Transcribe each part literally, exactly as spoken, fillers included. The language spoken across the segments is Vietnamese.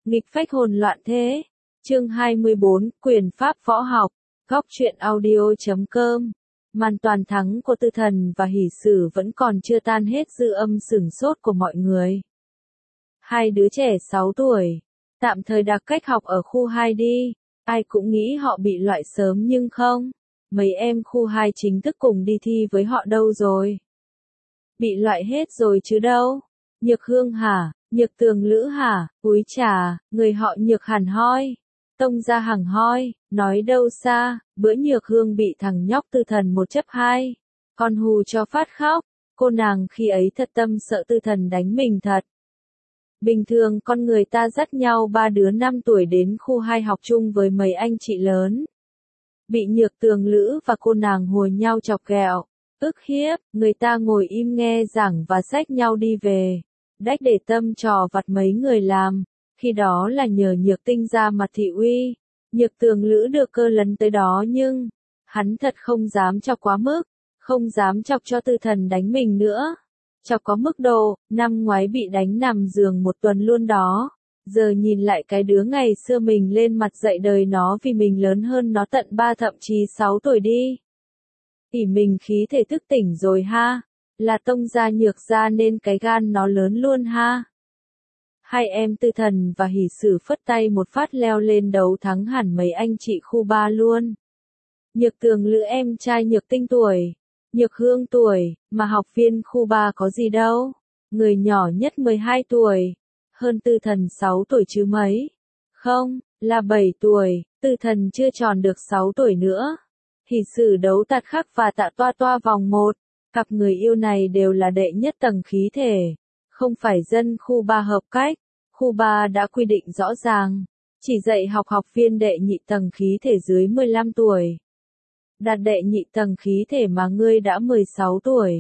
Nghịch phách hồn loạn thế. Chương hai mươi bốn, Quyền pháp võ học. Góc truyện audio chấm com. Màn toàn thắng của Tư Thần và Hỷ Sử vẫn còn chưa tan hết dư âm sửng sốt của mọi người. Hai đứa trẻ sáu tuổi, tạm thời đặc cách học ở khu hai đi. Ai cũng nghĩ họ bị loại sớm nhưng không. Mấy em khu hai chính thức cùng đi thi với họ đâu rồi? Bị loại hết rồi chứ đâu. Nhược Hương hả? Nhược Tường Lữ hả? Úi chà, người họ Nhược hẳn hoi. Tông ra hằng hoi, nói đâu xa, bữa Nhược Hương bị thằng nhóc Tư Thần một chấp hai. Con hù cho phát khóc, cô nàng khi ấy thật tâm sợ Tư Thần đánh mình thật. Bình thường con người ta dắt nhau ba đứa năm tuổi đến khu hai học chung với mấy anh chị lớn. Bị Nhược Tường Lữ và cô nàng hùa nhau chọc ghẹo, ức hiếp, người ta ngồi im nghe giảng và xách nhau đi về. Đách để tâm trò vặt mấy người làm, khi đó là nhờ Nhược Tinh ra mặt thị uy. Nhược Tường Lữ được cơ lấn tới đó nhưng, hắn thật không dám chọc quá mức, không dám chọc cho Tư Thần đánh mình nữa. Chọc có mức độ, năm ngoái bị đánh nằm giường một tuần luôn đó. Giờ nhìn lại cái đứa ngày xưa mình lên mặt dạy đời nó vì mình lớn hơn nó tận ba thậm chí sáu tuổi đi. Tỉ mình khí thể thức tỉnh rồi ha, là tông gia Nhược gia nên cái gan nó lớn luôn ha. Hai em Tư Thần và Hỷ Sử phất tay một phát leo lên đấu thắng hẳn mấy anh chị khu ba luôn. Nhược Tường Lữ em trai Nhược Tinh tuổi, Nhược Hương tuổi, mà học viên khu ba có gì đâu. Người nhỏ nhất mười hai tuổi, hơn Tư Thần sáu tuổi chứ mấy. Không, là bảy tuổi, Tư Thần chưa tròn được sáu tuổi nữa. Hỷ Sử đấu Tạt Khắc và Tạ Toa Toa vòng một. Cặp người yêu này đều là đệ nhất tầng khí thể, không phải dân khu ba hợp cách. Khu ba đã quy định rõ ràng, chỉ dạy học học viên đệ nhị tầng khí thể dưới mười lăm tuổi. Đạt đệ nhị tầng khí thể mà ngươi đã mười sáu tuổi.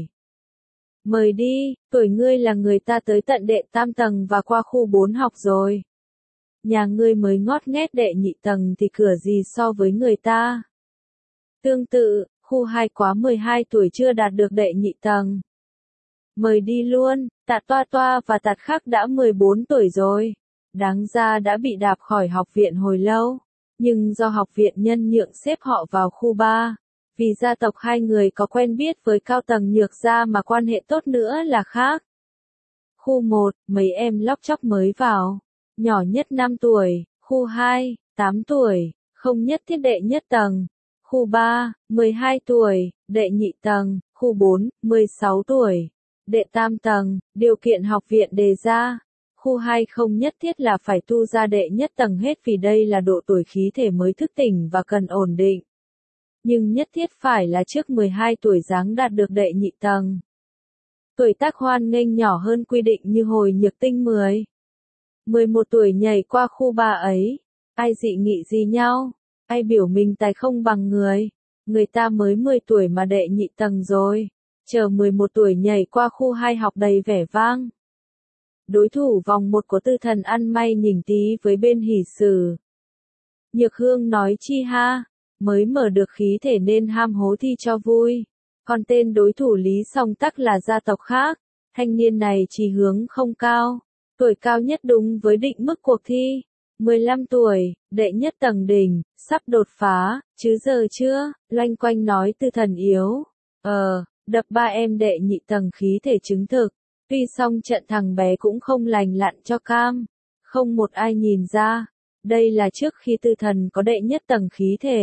Mời đi, tuổi ngươi là người ta tới tận đệ tam tầng và qua khu bốn học rồi. Nhà ngươi mới ngót nghét đệ nhị tầng thì cửa gì so với người ta. Tương tự, khu hai quá mười hai tuổi chưa đạt được đệ nhị tầng. Mời đi luôn, Tạ Toa Toa và Tạt Khắc đã mười bốn tuổi rồi. Đáng ra đã bị đạp khỏi học viện hồi lâu. Nhưng do học viện nhân nhượng xếp họ vào khu ba. Vì gia tộc hai người có quen biết với cao tầng Nhược gia mà quan hệ tốt nữa là khác. Khu một, mấy em lóc chóc mới vào. Nhỏ nhất năm tuổi, khu hai, tám tuổi, không nhất thiết đệ nhất tầng. Khu ba, mười hai tuổi, đệ nhị tầng. Khu bốn, mười sáu tuổi, đệ tam tầng. Điều kiện học viện đề ra. Khu hai không nhất thiết là phải tu ra đệ nhất tầng hết vì đây là độ tuổi khí thể mới thức tỉnh và cần ổn định. Nhưng nhất thiết phải là trước mười hai tuổi dáng đạt được đệ nhị tầng. Tuổi tác hoan nghênh nhỏ hơn quy định như hồi Nhược Tinh mười. mười một tuổi nhảy qua khu ba ấy. Ai dị nghị gì nhau? Ai biểu mình tài không bằng người? Người ta mới mười tuổi mà đệ nhị tầng rồi. Chờ mười một tuổi nhảy qua khu hai học đầy vẻ vang. Đối thủ vòng một của Tư Thần ăn may nhỉnh tí với bên Hỷ Sử. Nhược Hương nói chi ha, mới mở được khí thể nên ham hố thi cho vui. Còn tên đối thủ Lý Song Tắc là gia tộc khác. Thanh niên này chí hướng không cao, tuổi cao nhất đúng với định mức cuộc thi. mười lăm tuổi, đệ nhất tầng đỉnh, sắp đột phá, chứ giờ chưa, loanh quanh nói Tư Thần yếu. Ờ, đập ba em đệ nhị tầng khí thể chứng thực. Tuy xong trận thằng bé cũng không lành lặn cho cam. Không một ai nhìn ra. Đây là trước khi Tư Thần có đệ nhất tầng khí thể.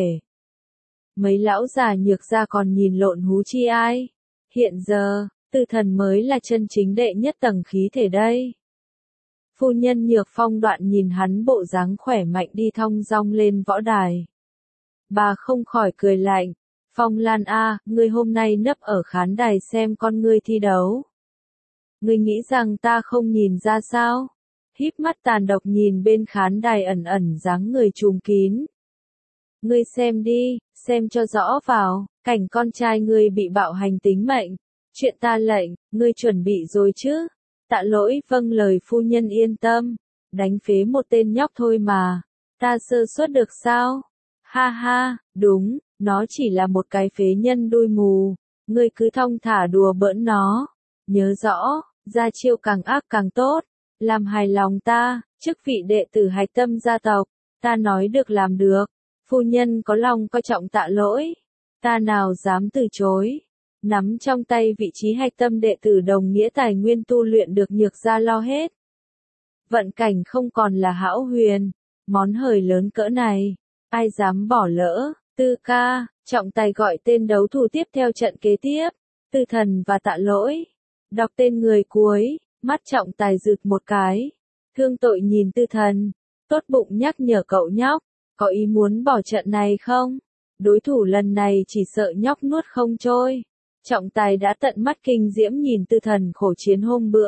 Mấy lão già Nhược gia còn nhìn lộn hú chi ai. Hiện giờ, Tư Thần mới là chân chính đệ nhất tầng khí thể đây. Phu nhân Nhược Phong Đoạn nhìn hắn bộ dáng khỏe mạnh đi thong dong lên võ đài. Bà không khỏi cười lạnh. Phong Lan a, ngươi hôm nay nấp ở khán đài xem con ngươi thi đấu. Ngươi nghĩ rằng ta không nhìn ra sao? Híp mắt tàn độc nhìn bên khán đài ẩn ẩn dáng người trùm kín. Ngươi xem đi, xem cho rõ vào, cảnh con trai ngươi bị bạo hành tính mệnh. Chuyện ta lệnh, ngươi chuẩn bị rồi chứ? Tạ Lỗi vâng lời phu nhân yên tâm. Đánh phế một tên nhóc thôi mà. Ta sơ suất được sao? Ha ha, đúng, nó chỉ là một cái phế nhân đuôi mù. Ngươi cứ thong thả đùa bỡn nó. Nhớ rõ, ra chiêu càng ác càng tốt. làm hài lòng ta, chức vị đệ tử hạch tâm gia tộc, ta nói được làm được, phu nhân có lòng coi trọng Tạ Lỗi, ta nào dám từ chối. Nắm trong tay vị trí hạch tâm đệ tử đồng nghĩa tài nguyên tu luyện được Nhược gia lo hết. Vận cảnh không còn là hão huyền, món hời lớn cỡ này, ai dám bỏ lỡ. Tư ca, trọng tài gọi tên đấu thủ tiếp theo trận kế tiếp, Tư Thần và Tạ Lỗi. Đọc tên người cuối, mắt trọng tài rực một cái. Thương tội nhìn Tư Thần, tốt bụng nhắc nhở cậu nhóc, có ý muốn bỏ trận này không? Đối thủ lần này chỉ sợ nhóc nuốt không trôi. Trọng tài đã tận mắt kinh diễm nhìn Tư Thần khổ chiến hôm bữa.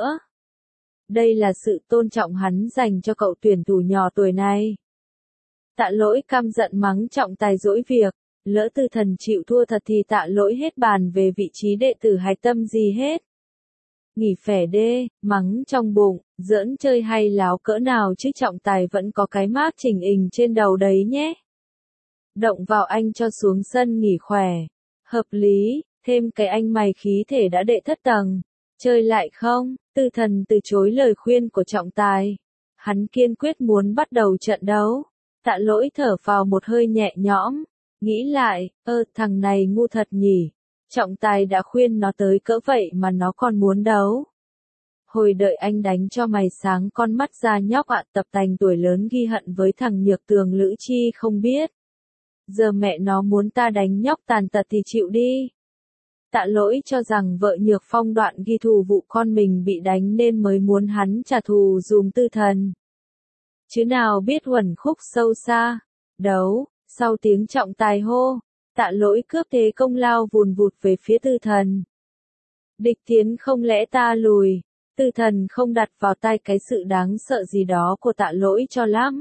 Đây là sự tôn trọng hắn dành cho cậu tuyển thủ nhỏ tuổi này. Tạ Lỗi căm giận mắng trọng tài dỗi việc, lỡ Tư Thần chịu thua thật thì Tạ Lỗi hết bàn về vị trí đệ tử hạch tâm gì hết. Nghỉ phẻ đê, mắng trong bụng, giỡn chơi hay láo cỡ nào chứ trọng tài vẫn có cái mác chỉnh hình trên đầu đấy nhé. Động vào anh cho xuống sân nghỉ khỏe. Hợp lý, thêm cái anh mày khí thể đã đệ thất tầng. Chơi lại không? Tư Thần từ chối lời khuyên của trọng tài. Hắn kiên quyết muốn bắt đầu trận đấu. Tạ Lỗi thở vào một hơi nhẹ nhõm. Nghĩ lại, ơ thằng này ngu thật nhỉ. Trọng tài đã khuyên nó tới cỡ vậy mà nó còn muốn đấu. Hồi đợi anh đánh cho mày sáng con mắt ra nhóc ạ, tập tành tuổi lớn ghi hận với thằng Nhược Tường Lữ Chi không biết. Giờ mẹ nó muốn ta đánh nhóc tàn tật thì chịu đi. Tạ Lỗi cho rằng vợ Nhược Phong đoạn ghi thù vụ con mình bị đánh nên mới muốn hắn trả thù dùm Tư Thần. Chứ nào biết uẩn khúc sâu xa. Đấu, sau tiếng trọng tài hô, Tạ Lỗi cướp thế công lao vùn vụt về phía Tư Thần. Địch tiến không lẽ ta lùi. Tư Thần không đặt vào tai cái sự đáng sợ gì đó của Tạ Lỗi cho lắm.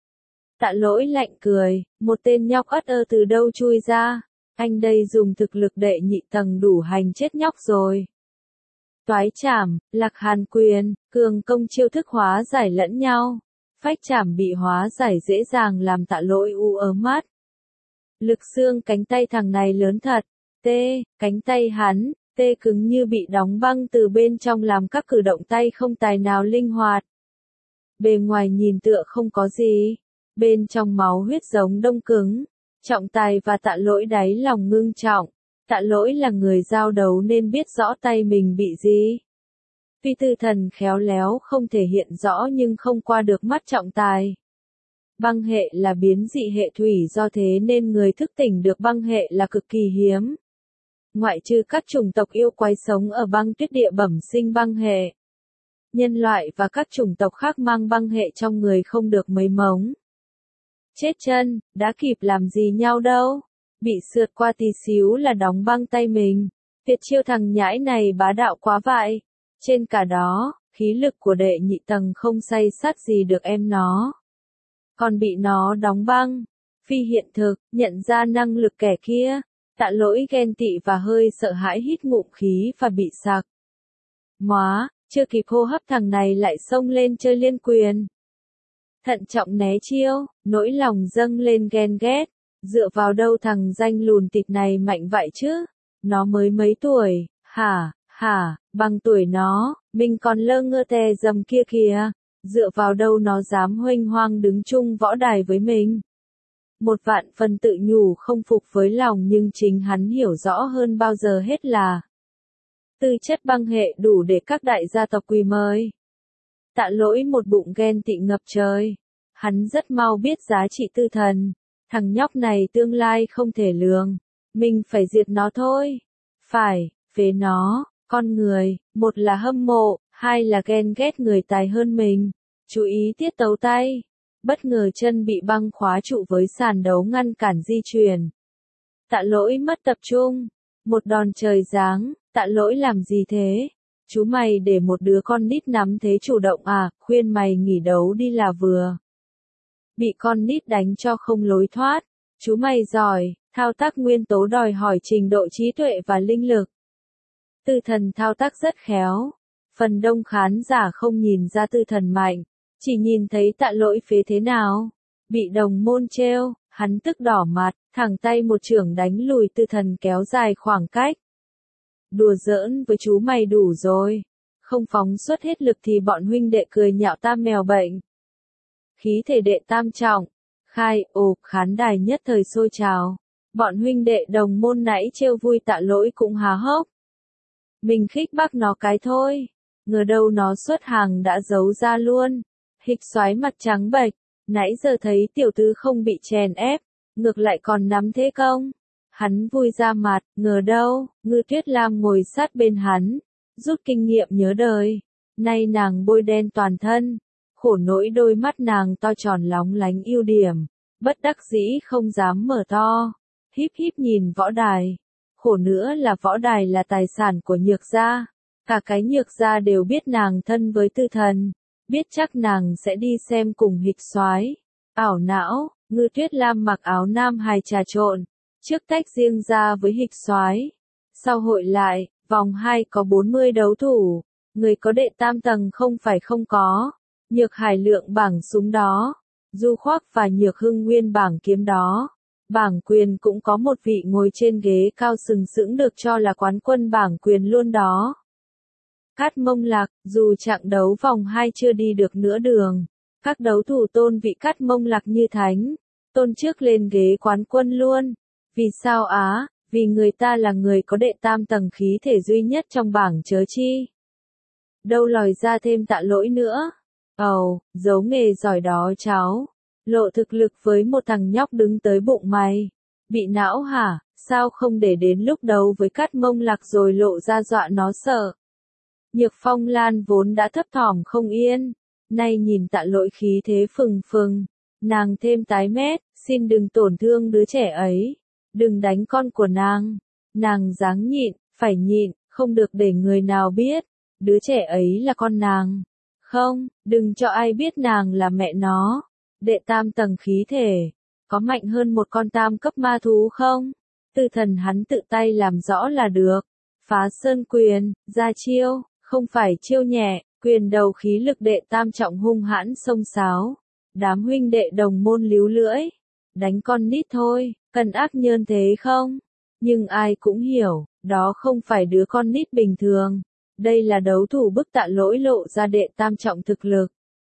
Tạ Lỗi lạnh cười, một tên nhóc ất ơ từ đâu chui ra, anh đây dùng thực lực đệ nhị tầng đủ hành chết nhóc rồi. Toái chảm, Lạc Hàn quyền, cường công chiêu thức hóa giải lẫn nhau, phách chảm bị hóa giải dễ dàng làm Tạ Lỗi u ớ mắt. Lực xương cánh tay thằng này lớn thật, tê, cánh tay hắn, tê cứng như bị đóng băng từ bên trong làm các cử động tay không tài nào linh hoạt. Bề ngoài nhìn tựa không có gì, bên trong máu huyết giống đông cứng. Trọng tài và Tạ Lỗi đáy lòng ngưng trọng. Tạ Lỗi là người giao đấu nên biết rõ tay mình bị gì. Tuy Tư Thần khéo léo không thể hiện rõ nhưng không qua được mắt trọng tài. Băng hệ là biến dị hệ thủy, do thế nên người thức tỉnh được băng hệ là cực kỳ hiếm. Ngoại trừ các chủng tộc yêu quái sống ở băng tuyết địa bẩm sinh băng hệ. Nhân loại và các chủng tộc khác mang băng hệ trong người không được mấy mống. Chết chân, đã kịp làm gì nhau đâu. Bị sượt qua tí xíu là đóng băng tay mình. Tuyệt chiêu thằng nhãi này bá đạo quá vậy. Trên cả đó, khí lực của đệ nhị tầng không say sát gì được em nó. Còn bị nó đóng băng. Phi hiện thực, nhận ra năng lực kẻ kia. Tạ Lỗi ghen tị và hơi sợ hãi hít ngụm khí và bị sặc. Móa, chưa kịp hô hấp thằng này lại xông lên chơi liên quyền. Thận trọng né chiêu, nỗi lòng dâng lên ghen ghét. Dựa vào đâu thằng danh lùn tịt này mạnh vậy chứ? Nó mới mấy tuổi, hả, hả, bằng tuổi nó, mình còn lơ ngơ tè dầm kia kìa. Dựa vào đâu nó dám huênh hoang đứng chung võ đài với mình? Một vạn phần tự nhủ không phục với lòng nhưng chính hắn hiểu rõ hơn bao giờ hết là tư chất băng hệ đủ để các đại gia tộc quỳ mời. Tạ Lỗi một bụng ghen tị ngập trời. Hắn rất mau biết giá trị Tư Thần. Thằng nhóc này tương lai không thể lường. Mình phải diệt nó thôi. Phải, phế nó, con người, một là hâm mộ, hai là ghen ghét người tài hơn mình. Chú ý tiết tấu tay. Bất ngờ chân bị băng khóa trụ với sàn đấu ngăn cản di chuyển. Tạ Lỗi mất tập trung. Một đòn trời giáng, Tạ Lỗi làm gì thế? Chú mày để một đứa con nít nắm thế chủ động à, khuyên mày nghỉ đấu đi là vừa. Bị con nít đánh cho không lối thoát. Chú mày giỏi, thao tác nguyên tố đòi hỏi trình độ trí tuệ và linh lực. Tư Thần thao tác rất khéo. Phần đông khán giả không nhìn ra Tư Thần mạnh. Chỉ nhìn thấy Tạ Lỗi phế thế nào. Bị đồng môn trêu, hắn tức đỏ mặt, thẳng tay một chưởng đánh lùi Tư Thần kéo dài khoảng cách. Đùa giỡn với chú mày đủ rồi. Không phóng xuất hết lực thì bọn huynh đệ cười nhạo ta mèo bệnh. Khí thể đệ tam trọng, khai, ồ, khán đài nhất thời sôi trào. Bọn huynh đệ đồng môn nãy trêu vui Tạ Lỗi cũng há hốc. Mình khích bác nó cái thôi, ngờ đâu nó xuất hàng đã giấu ra luôn. Hịch Soái mặt trắng bệch, nãy giờ thấy tiểu tứ không bị chèn ép, ngược lại còn nắm thế công. Hắn vui ra mặt, ngờ đâu, Ngư Tuyết Lam ngồi sát bên hắn, rút kinh nghiệm nhớ đời. Nay nàng bôi đen toàn thân, khổ nỗi đôi mắt nàng to tròn lóng lánh ưu điểm, bất đắc dĩ không dám mở to, híp híp nhìn võ đài. Khổ nữa là võ đài là tài sản của Nhược gia, cả cái Nhược gia đều biết nàng thân với Tư Thần, biết chắc nàng sẽ đi xem cùng Hịch Soái. Ảo não, Ngư Tuyết Lam mặc áo nam hài trà trộn, trước tách riêng ra với Hịch Soái. Sau hội lại, vòng hai có bốn mươi đấu thủ, người có đệ tam tầng không phải không có. Nhược Hải Lượng bảng súng đó, Du Khoác và Nhược Hưng Nguyên bảng kiếm đó. Bảng quyền cũng có một vị ngồi trên ghế cao sừng sững được cho là quán quân bảng quyền luôn đó. Cát Mông Lạc, dù chặng đấu vòng hai chưa đi được nửa đường, các đấu thủ tôn vị Cát Mông Lạc như thánh, tôn trước lên ghế quán quân luôn. Vì sao á? Vì người ta là người có đệ tam tầng khí thể duy nhất trong bảng chớ chi. Đâu lòi ra thêm Tạ Lỗi nữa. Ầu, oh, giấu nghề giỏi đó cháu. Lộ thực lực với một thằng nhóc đứng tới bụng mày. Bị não hả? Sao không để đến lúc đấu với Cát Mông Lạc rồi lộ ra dọa nó sợ. Nhược Phong Lan vốn đã thấp thỏm không yên. Nay nhìn Tạ Lỗi khí thế phừng phừng. Nàng thêm tái mét, xin đừng tổn thương đứa trẻ ấy. Đừng đánh con của nàng. Nàng dáng nhịn, phải nhịn, không được để người nào biết. Đứa trẻ ấy là con nàng. Không, đừng cho ai biết nàng là mẹ nó. Đệ tam tầng khí thể, có mạnh hơn một con tam cấp ma thú không? Tư Thần hắn tự tay làm rõ là được. Phá sơn quyền, ra chiêu, không phải chiêu nhẹ, quyền đầu khí lực đệ tam trọng hung hãn xông xáo. Đám huynh đệ đồng môn líu lưỡi, đánh con nít thôi, cần ác nhơn thế không? Nhưng ai cũng hiểu, đó không phải đứa con nít bình thường. Đây là đấu thủ bức Tạ Lỗi lộ ra đệ tam trọng thực lực.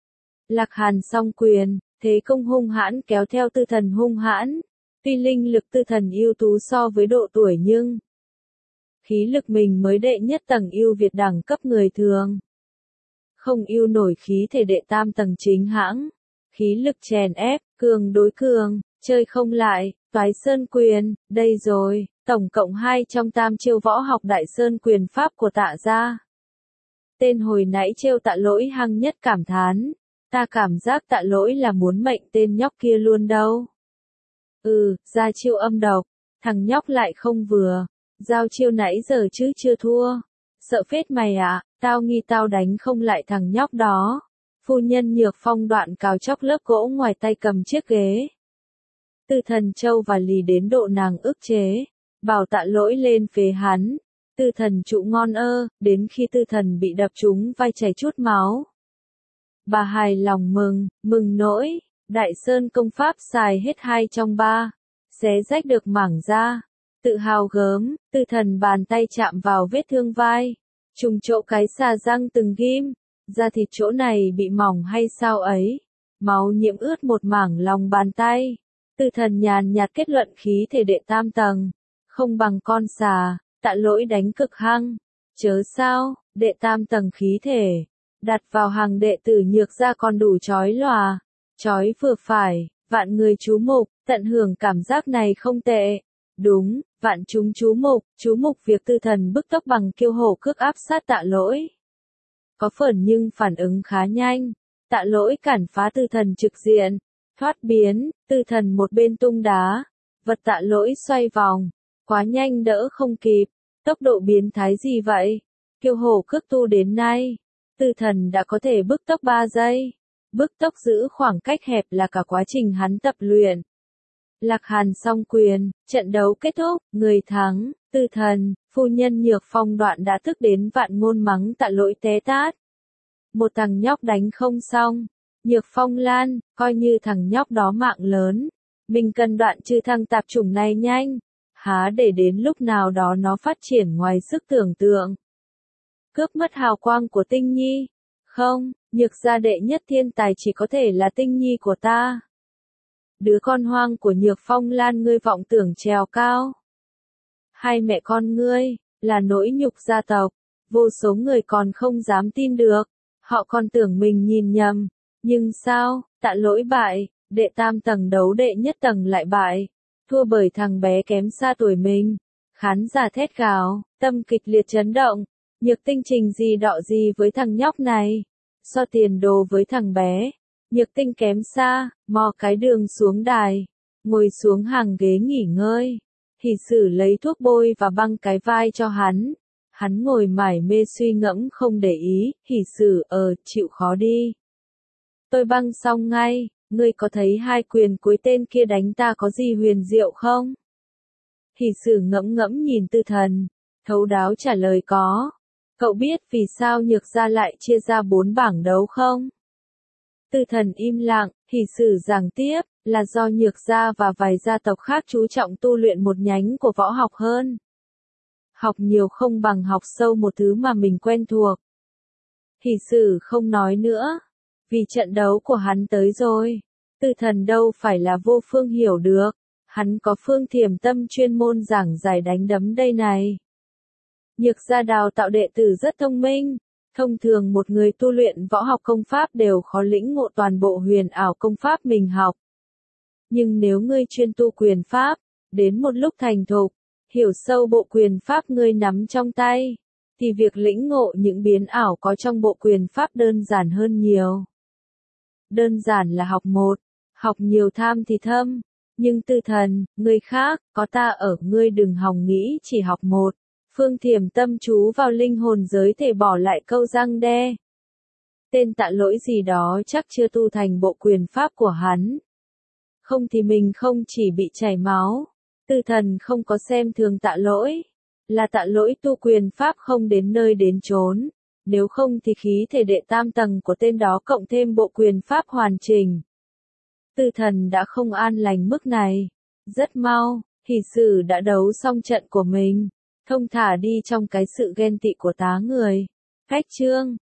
Lạc Hàn song quyền, thế công hung hãn kéo theo Tư Thần hung hãn. Tuy linh lực Tư Thần ưu tú so với độ tuổi nhưng khí lực mình mới đệ nhất tầng ưu việt đẳng cấp người thường. Không ưu nổi khí thể đệ tam tầng chính hãng. Khí lực chèn ép, cường đối cường, chơi không lại, toái sơn quyền, đây rồi, tổng cộng hai trong tam chiêu võ học đại sơn quyền pháp của Tạ gia. Tên hồi nãy trêu Tạ Lỗi hăng nhất cảm thán. Ta cảm giác Tạ Lỗi là muốn mệnh tên nhóc kia luôn đâu. Ừ, ra chiêu âm độc, thằng nhóc lại không vừa. Giao chiêu nãy giờ chứ chưa thua. Sợ phết mày ạ, à, tao nghi tao đánh không lại thằng nhóc đó. Phu nhân Nhược Phong đoạn cào chóc lớp gỗ ngoài tay cầm chiếc ghế. Tư Thần Châu và lì đến độ nàng ức chế. Bảo Tạ Lỗi lên phế hắn. Tư Thần trụ ngon ơ, đến khi Tư Thần bị đập trúng vai chảy chút máu. Bà hài lòng mừng, mừng nỗi, Đại Sơn công pháp xài hết hai trong ba, xé rách được mảng da, tự hào gớm, Tư Thần bàn tay chạm vào vết thương vai, trùng chỗ cái xà răng từng ghim, da thịt chỗ này bị mỏng hay sao ấy, máu nhiễm ướt một mảng lòng bàn tay, Tư Thần nhàn nhạt kết luận khí thể đệ tam tầng, không bằng con xà, Tạ Lỗi đánh cực hăng, chớ sao, đệ tam tầng khí thể. Đặt vào hàng đệ tử Nhược gia còn đủ chói lòa, chói vừa phải, vạn người chú mục, tận hưởng cảm giác này không tệ. Đúng, vạn chúng chú mục, chú mục việc Tư Thần bức tốc bằng kiêu hổ cước áp sát Tạ Lỗi. Có phần nhưng phản ứng khá nhanh, Tạ Lỗi cản phá Tư Thần trực diện, thoát biến, Tư Thần một bên tung đá, vật Tạ Lỗi xoay vòng, quá nhanh đỡ không kịp, tốc độ biến thái gì vậy? Kiêu hổ cước tu đến nay. Tư Thần đã có thể bức tốc ba giây. Bức tốc giữ khoảng cách hẹp là cả quá trình hắn tập luyện. Lạc Hàn song quyền, trận đấu kết thúc, người thắng, Tư Thần, phu nhân Nhược Phong đoạn đã thức đến vạn ngôn mắng Tạ Lỗi té tát. Một thằng nhóc đánh không xong. Nhược Phong Lan, coi như thằng nhóc đó mạng lớn. Mình cần đoạn trừ thằng tạp chủng này nhanh. Há để đến lúc nào đó nó phát triển ngoài sức tưởng tượng. cướp mất hào quang của Tinh Nhi. Không, Nhược gia đệ nhất thiên tài chỉ có thể là Tinh Nhi của ta. Đứa con hoang của Nhược Phong Lan ngươi vọng tưởng trèo cao. Hai mẹ con ngươi, là nỗi nhục gia tộc, vô số người còn không dám tin được, họ còn tưởng mình nhìn nhầm, nhưng sao, Tạ Lỗi bại, đệ tam tầng đấu đệ nhất tầng lại bại, thua bởi thằng bé kém xa tuổi mình. Khán giả thét gào, tâm kịch liệt chấn động, Nhược Tinh trình gì đọ gì với thằng nhóc này, so tiền đồ với thằng bé, Nhược Tinh kém xa, mò cái đường xuống đài, ngồi xuống hàng ghế nghỉ ngơi. Hỷ Sử lấy thuốc bôi và băng cái vai cho hắn. Hắn ngồi mải mê suy ngẫm không để ý, Hỷ Sử ờ, chịu khó đi. Tôi băng xong ngay, ngươi có thấy hai quyền cuối tên kia đánh ta có gì huyền diệu không? Hỷ Sử ngẫm ngẫm nhìn Tư Thần, thấu đáo trả lời có. Cậu biết vì sao Nhược gia lại chia ra bốn bảng đấu không? Tư Thần im lặng, Hỷ Sử giảng tiếp, là do Nhược gia và vài gia tộc khác chú trọng tu luyện một nhánh của võ học hơn. Học nhiều không bằng học sâu một thứ mà mình quen thuộc. Hỷ Sử không nói nữa, vì trận đấu của hắn tới rồi. Tư Thần đâu phải là vô phương hiểu được, hắn có Phương Thiểm Tâm chuyên môn giảng giải đánh đấm đây này. Nhược gia đào tạo đệ tử rất thông minh. Thông thường một người tu luyện võ học công pháp đều khó lĩnh ngộ toàn bộ huyền ảo công pháp mình học. Nhưng nếu ngươi chuyên tu quyền pháp, đến một lúc thành thục, hiểu sâu bộ quyền pháp ngươi nắm trong tay, thì việc lĩnh ngộ những biến ảo có trong bộ quyền pháp đơn giản hơn nhiều. Đơn giản là học một, học nhiều tham thì thâm, nhưng Tư Thần, ngươi khác, có ta ở ngươi đừng hòng nghĩ chỉ học một. Phương Thiểm Tâm chú vào linh hồn giới thể bỏ lại câu răng đe. Tên Tạ Lỗi gì đó chắc chưa tu thành bộ quyền pháp của hắn. Không thì mình không chỉ bị chảy máu. Tư Thần không có xem thường Tạ Lỗi. Là Tạ Lỗi tu quyền pháp không đến nơi đến chốn. Nếu không thì khí thể đệ tam tầng của tên đó cộng thêm bộ quyền pháp hoàn chỉnh. Tư Thần đã không an lành mức này. Rất mau, Hỷ Sử đã đấu xong trận của mình. Thông thả đi trong cái sự ghen tị của tá người. Cách chương